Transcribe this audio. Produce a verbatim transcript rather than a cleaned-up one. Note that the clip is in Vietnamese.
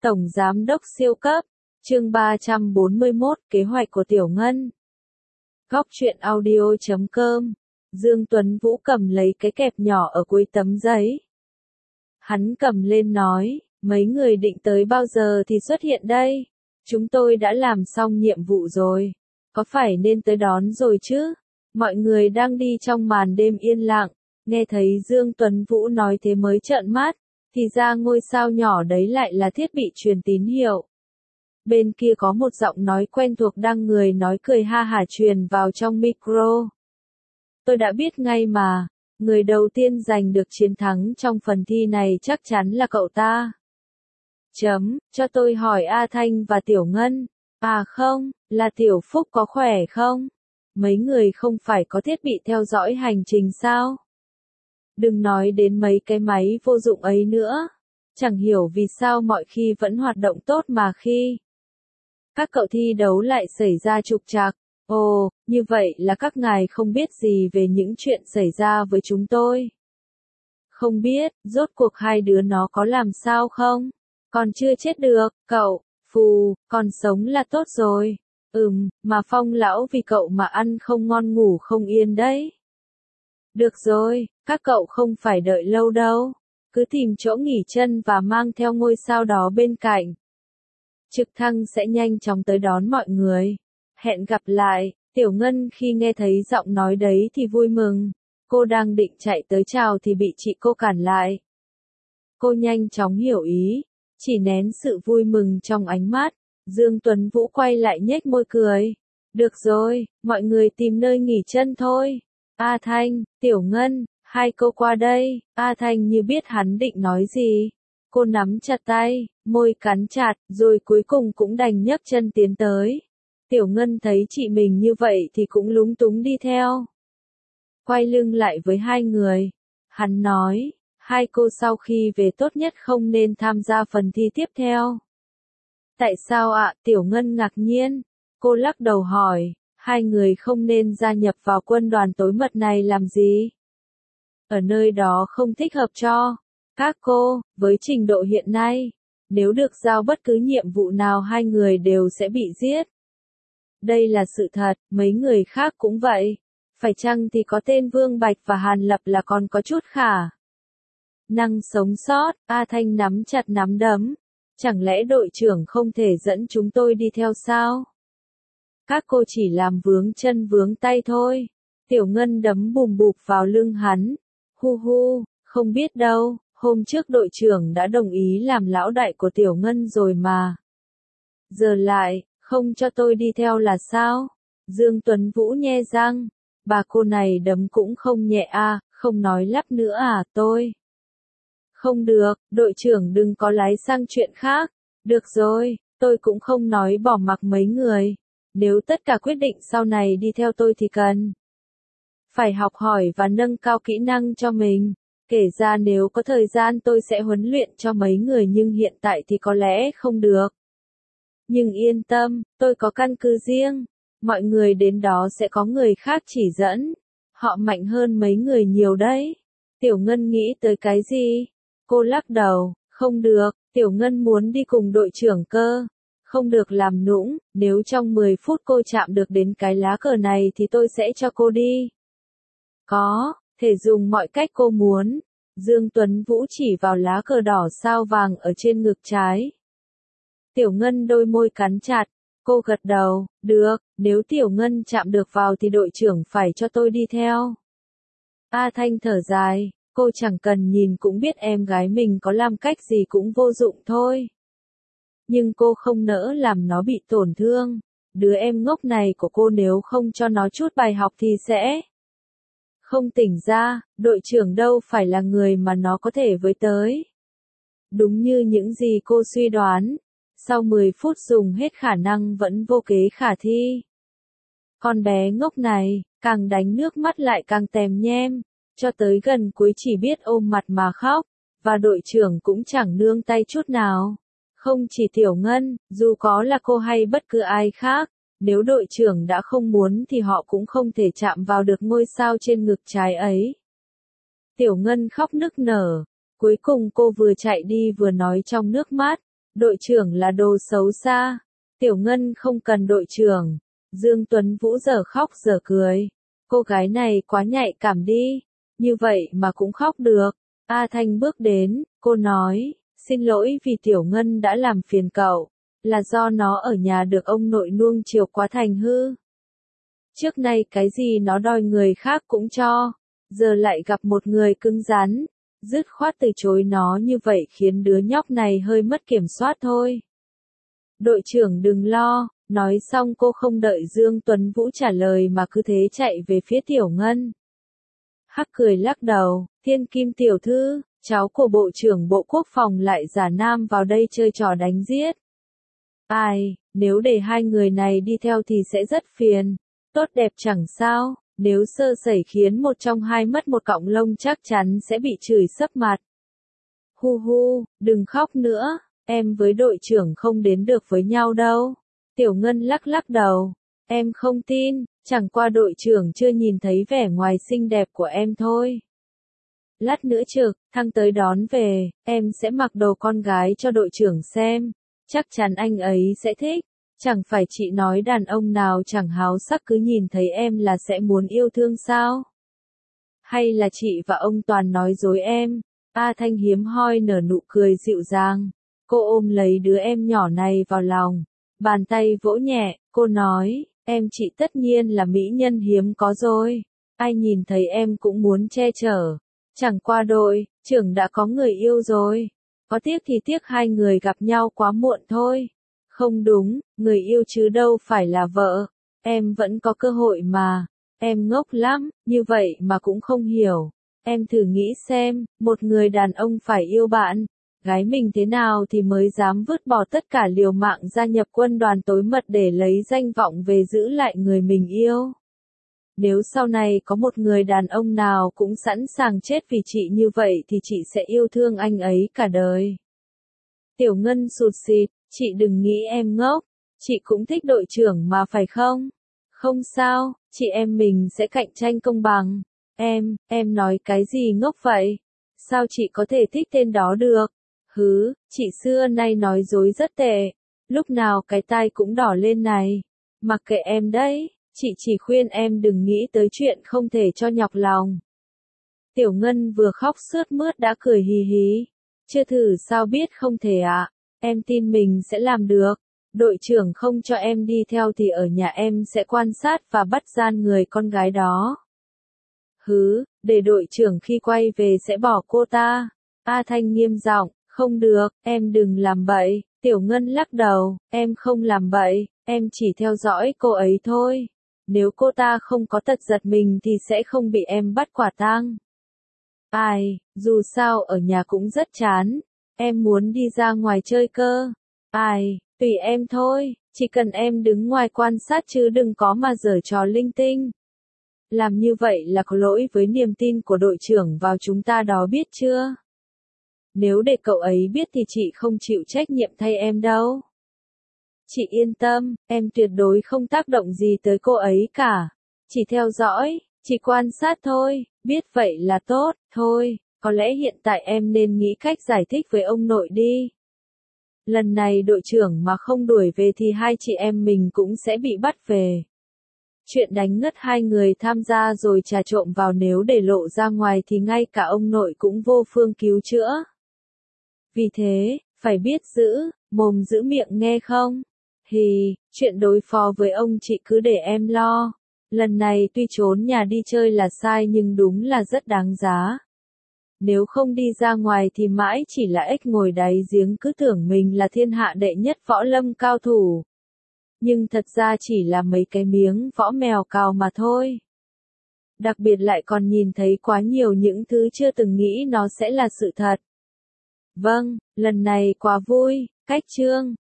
Tổng Giám đốc siêu cấp, chương ba trăm bốn mươi mốt, kế hoạch của Tiểu Ngân. Góc truyện audio chấm com, Dương Tuấn Vũ cầm lấy cái kẹp nhỏ ở cuối tấm giấy. Hắn cầm lên nói, mấy người định tới bao giờ thì xuất hiện đây? Chúng tôi đã làm xong nhiệm vụ rồi. Có phải nên tới đón rồi chứ? Mọi người đang đi trong màn đêm yên lặng, nghe thấy Dương Tuấn Vũ nói thế mới trợn mắt, thì ra ngôi sao nhỏ đấy lại là thiết bị truyền tín hiệu. Bên kia có một giọng nói quen thuộc đang người nói cười ha hả truyền vào trong micro. Tôi đã biết ngay mà, người đầu tiên giành được chiến thắng trong phần thi này chắc chắn là cậu ta. Chấm, cho tôi hỏi A Thanh và Tiểu Ngân. À không, là Tiểu Phúc có khỏe không? Mấy người không phải có thiết bị theo dõi hành trình sao? Đừng nói đến mấy cái máy vô dụng ấy nữa. Chẳng hiểu vì sao mọi khi vẫn hoạt động tốt mà khi các cậu thi đấu lại xảy ra trục trặc. Ồ, như vậy là các ngài không biết gì về những chuyện xảy ra với chúng tôi. Không biết, rốt cuộc hai đứa nó có làm sao không? Còn chưa chết được, cậu, phù, còn sống là tốt rồi. Ừm, mà Phong lão vì cậu mà ăn không ngon ngủ không yên đấy. Được rồi, các cậu không phải đợi lâu đâu. Cứ tìm chỗ nghỉ chân và mang theo ngôi sao đó bên cạnh. Trực thăng sẽ nhanh chóng tới đón mọi người. Hẹn gặp lại. Tiểu Ngân khi nghe thấy giọng nói đấy thì vui mừng. Cô đang định chạy tới chào thì bị chị cô cản lại. Cô nhanh chóng hiểu ý, chỉ nén sự vui mừng trong ánh mắt. Dương Tuấn Vũ quay lại nhếch môi cười. Được rồi, mọi người tìm nơi nghỉ chân thôi. A Thanh, Tiểu Ngân, hai cô qua đây. A Thanh như biết hắn định nói gì. Cô nắm chặt tay, môi cắn chặt, rồi cuối cùng cũng đành nhấc chân tiến tới. Tiểu Ngân thấy chị mình như vậy thì cũng lúng túng đi theo. Quay lưng lại với hai người. Hắn nói, hai cô sau khi về tốt nhất không nên tham gia phần thi tiếp theo. Tại sao ạ? Tiểu Ngân ngạc nhiên. Cô lắc đầu hỏi, hai người không nên gia nhập vào quân đoàn tối mật này làm gì? Ở nơi đó không thích hợp cho các cô, với trình độ hiện nay. Nếu được giao bất cứ nhiệm vụ nào hai người đều sẽ bị giết. Đây là sự thật, mấy người khác cũng vậy. Phải chăng thì có tên Vương Bạch và Hàn Lập là còn có chút khả năng sống sót. A Thanh nắm chặt nắm đấm. Chẳng lẽ đội trưởng không thể dẫn chúng tôi đi theo sao? Các cô chỉ làm vướng chân vướng tay thôi. Tiểu Ngân đấm bùm bụp vào lưng hắn. Hu hu, không biết đâu, hôm trước đội trưởng đã đồng ý làm lão đại của Tiểu Ngân rồi mà. Giờ lại, không cho tôi đi theo là sao? Dương Tuấn Vũ nhe răng. Bà cô này đấm cũng không nhẹ à, không nói lắp nữa à, tôi. Không được, đội trưởng đừng có lái sang chuyện khác. Được rồi, tôi cũng không nói bỏ mặc mấy người. Nếu tất cả quyết định sau này đi theo tôi thì cần phải học hỏi và nâng cao kỹ năng cho mình. Kể ra nếu có thời gian tôi sẽ huấn luyện cho mấy người nhưng hiện tại thì có lẽ không được. Nhưng yên tâm, tôi có căn cứ riêng. Mọi người đến đó sẽ có người khác chỉ dẫn. Họ mạnh hơn mấy người nhiều đấy. Tiểu Ngân nghĩ tới cái gì? Cô lắc đầu, không được, Tiểu Ngân muốn đi cùng đội trưởng cơ. Không được làm nũng, nếu trong mười phút cô chạm được đến cái lá cờ này thì tôi sẽ cho cô đi. Có, thể dùng mọi cách cô muốn. Dương Tuấn Vũ chỉ vào lá cờ đỏ sao vàng ở trên ngực trái. Tiểu Ngân đôi môi cắn chặt, cô gật đầu, được, nếu Tiểu Ngân chạm được vào thì đội trưởng phải cho tôi đi theo. A Thanh thở dài, cô chẳng cần nhìn cũng biết em gái mình có làm cách gì cũng vô dụng thôi. Nhưng cô không nỡ làm nó bị tổn thương. Đứa em ngốc này của cô nếu không cho nó chút bài học thì sẽ không tỉnh ra, đội trưởng đâu phải là người mà nó có thể với tới. Đúng như những gì cô suy đoán, sau mười phút dùng hết khả năng vẫn vô kế khả thi. Con bé ngốc này, càng đánh nước mắt lại càng tèm nhem, cho tới gần cuối chỉ biết ôm mặt mà khóc, và đội trưởng cũng chẳng nương tay chút nào. Không chỉ Tiểu Ngân, dù có là cô hay bất cứ ai khác, nếu đội trưởng đã không muốn thì họ cũng không thể chạm vào được ngôi sao trên ngực trái ấy. Tiểu Ngân khóc nức nở, cuối cùng cô vừa chạy đi vừa nói trong nước mắt, Đội trưởng là đồ xấu xa. Tiểu Ngân không cần đội trưởng. Dương Tuấn Vũ giờ khóc giờ cười. Cô gái này quá nhạy cảm đi. Như vậy mà cũng khóc được. A Thanh bước đến, cô nói, xin lỗi vì Tiểu Ngân đã làm phiền cậu. Là do nó ở nhà được ông nội nuông chiều quá thành hư. Trước nay cái gì nó đòi người khác cũng cho. Giờ lại gặp một người cứng rắn. Dứt khoát từ chối nó như vậy khiến đứa nhóc này hơi mất kiểm soát thôi. Đội trưởng đừng lo. Nói xong cô không đợi Dương Tuấn Vũ trả lời mà cứ thế chạy về phía Tiểu Ngân. Hắc cười lắc đầu, Thiên Kim tiểu thư, cháu của Bộ trưởng Bộ Quốc phòng lại giả nam vào đây chơi trò đánh giết. Ai, nếu để hai người này đi theo thì sẽ rất phiền. Tốt đẹp chẳng sao, nếu sơ sẩy khiến một trong hai mất một cọng lông chắc chắn sẽ bị chửi sấp mặt. Hu hu, đừng khóc nữa, em với đội trưởng không đến được với nhau đâu. Tiểu Ngân lắc lắc đầu, em không tin, chẳng qua đội trưởng chưa nhìn thấy vẻ ngoài xinh đẹp của em thôi. Lát nữa trực, thăng tới đón về, em sẽ mặc đồ con gái cho đội trưởng xem, chắc chắn anh ấy sẽ thích. Chẳng phải chị nói đàn ông nào chẳng háo sắc cứ nhìn thấy em là sẽ muốn yêu thương sao? Hay là chị và ông Toàn nói dối em? A Thanh hiếm hoi nở nụ cười dịu dàng, cô ôm lấy đứa em nhỏ này vào lòng. Bàn tay vỗ nhẹ, cô nói, em chị tất nhiên là mỹ nhân hiếm có rồi. Ai nhìn thấy em cũng muốn che chở. Chẳng qua đội trưởng đã có người yêu rồi. Có tiếc thì tiếc hai người gặp nhau quá muộn thôi. Không đúng, người yêu chứ đâu phải là vợ. Em vẫn có cơ hội mà. Em ngốc lắm, như vậy mà cũng không hiểu. Em thử nghĩ xem, một người đàn ông phải yêu bạn. Gái mình thế nào thì mới dám vứt bỏ tất cả liều mạng gia nhập quân đoàn tối mật để lấy danh vọng về giữ lại người mình yêu. Nếu sau này có một người đàn ông nào cũng sẵn sàng chết vì chị như vậy thì chị sẽ yêu thương anh ấy cả đời. Tiểu Ngân sụt sịt, chị đừng nghĩ em ngốc, chị cũng thích đội trưởng mà phải không? Không sao, chị em mình sẽ cạnh tranh công bằng. Em, em nói cái gì ngốc vậy? Sao chị có thể thích tên đó được? Hứ, chị xưa nay nói dối rất tệ, lúc nào cái tai cũng đỏ lên này. Mặc kệ em đấy, chị chỉ khuyên em đừng nghĩ tới chuyện không thể cho nhọc lòng. Tiểu Ngân vừa khóc sướt mướt đã cười hì hí. Chưa thử sao biết không thể ạ, à? Em tin mình sẽ làm được. Đội trưởng không cho em đi theo thì ở nhà em sẽ quan sát và bắt gian người con gái đó. Hứ, để đội trưởng khi quay về sẽ bỏ cô ta. A Thanh nghiêm giọng. Không được, em đừng làm bậy. Tiểu Ngân lắc đầu, em không làm bậy, em chỉ theo dõi cô ấy thôi. Nếu cô ta không có tật giật mình thì sẽ không bị em bắt quả tang. Ai, dù sao ở nhà cũng rất chán. Em muốn đi ra ngoài chơi cơ. Ai, tùy em thôi, chỉ cần em đứng ngoài quan sát chứ đừng có mà giở trò linh tinh. Làm như vậy là có lỗi với niềm tin của đội trưởng vào chúng ta đó biết chưa? Nếu để cậu ấy biết thì chị không chịu trách nhiệm thay em đâu. Chị yên tâm, em tuyệt đối không tác động gì tới cô ấy cả. Chỉ theo dõi, chỉ quan sát thôi, biết vậy là tốt, thôi, có lẽ hiện tại em nên nghĩ cách giải thích với ông nội đi. Lần này đội trưởng mà không đuổi về thì hai chị em mình cũng sẽ bị bắt về. Chuyện đánh ngất hai người tham gia rồi trà trộn vào nếu để lộ ra ngoài thì ngay cả ông nội cũng vô phương cứu chữa. Vì thế, phải biết giữ, mồm giữ miệng nghe không? Hì, chuyện đối phó với ông chị cứ để em lo. Lần này tuy trốn nhà đi chơi là sai nhưng đúng là rất đáng giá. Nếu không đi ra ngoài thì mãi chỉ là ếch ngồi đáy giếng cứ tưởng mình là thiên hạ đệ nhất võ lâm cao thủ. Nhưng thật ra chỉ là mấy cái miếng võ mèo cào mà thôi. Đặc biệt lại còn nhìn thấy quá nhiều những thứ chưa từng nghĩ nó sẽ là sự thật. Vâng, lần này quá vui, cách chương.